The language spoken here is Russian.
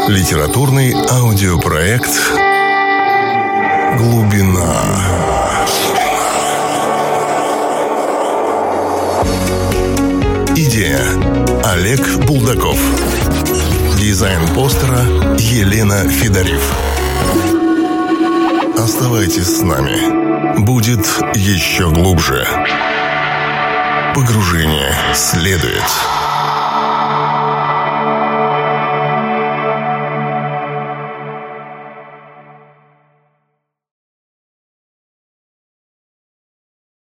Литературный аудиопроект «Глубина». Идея – Олег Булдаков. Дизайн постера – Елена Федорив. Оставайтесь с нами. Будет еще глубже. Погружение следует.